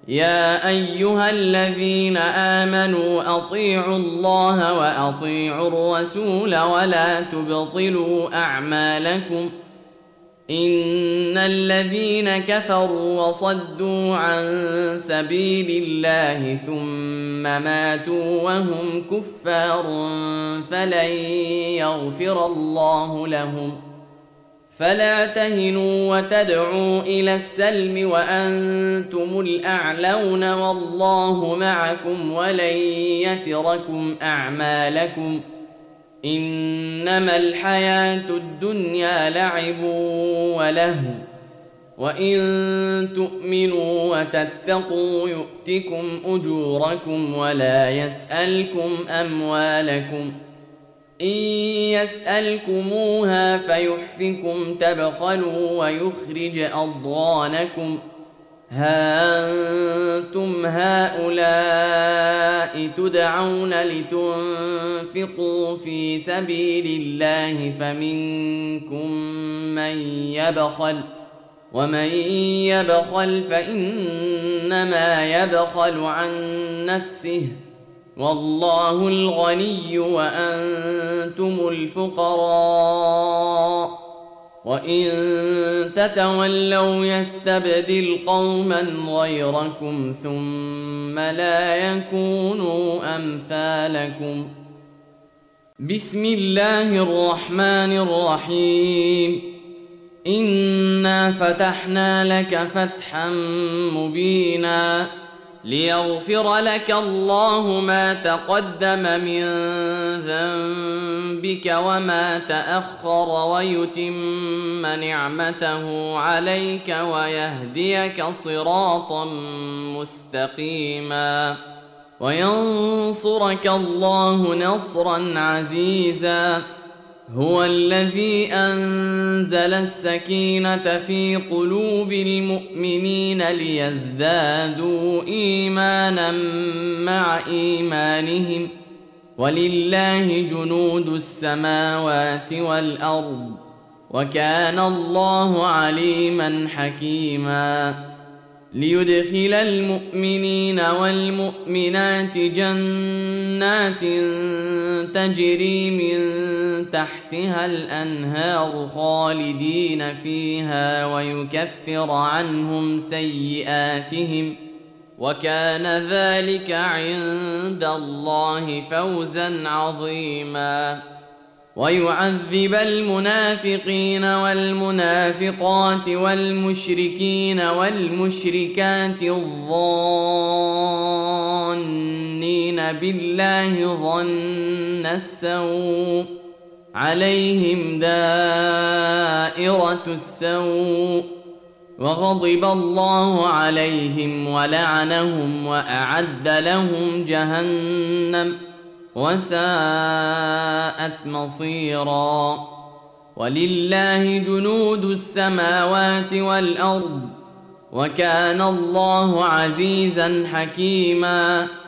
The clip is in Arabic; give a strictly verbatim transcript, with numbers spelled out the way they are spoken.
يا أيها الذين آمنوا أطيعوا الله وأطيعوا الرسول ولا تبطلوا أعمالكم إن الذين كفروا وصدوا عن سبيل الله ثم ماتوا وهم كفار فلن يغفر الله لهم فلا تهنوا وتدعوا إلى السلم وأنتم الأعلون والله معكم ولن يتركم أعمالكم إنما الحياة الدنيا لعب ولهو وإن تؤمنوا وتتقوا يؤتكم أجوركم ولا يسألكم أموالكم إن يسألكموها فيحفكم تبخلوا ويخرج أضغانكم ها أنتم هؤلاء تدعون لتنفقوا في سبيل الله فمنكم من يبخل ومن يبخل فإنما يبخل عن نفسه والله الغني وأنتم الفقراء وإن تتولوا يستبدل قوما غيركم ثم لا يكونوا أمثالكم. بسم الله الرحمن الرحيم. إنا فتحنا لك فتحا مبينا ليغفر لك الله ما تقدم من ذنبك وما تأخر ويتم نعمته عليك ويهديك صراطا مستقيما وينصرك الله نصرا عزيزا. هو الذي أنزل السكينة في قلوب المؤمنين ليزدادوا إيمانا مع إيمانهم ولله جنود السماوات والأرض وكان الله عليما حكيما. ليدخل المؤمنين والمؤمنات جنات تجري من تحتها الأنهار خالدين فيها ويكفر عنهم سيئاتهم وكان ذلك عند الله فوزا عظيما. ويعذب المنافقين والمنافقات والمشركين والمشركات الظانين بالله ظن السوء عليهم دائرة السوء وغضب الله عليهم ولعنهم وأعد لهم جهنم وساءت مصيرا. ولله جنود السماوات والأرض وكان الله عزيزا حكيما.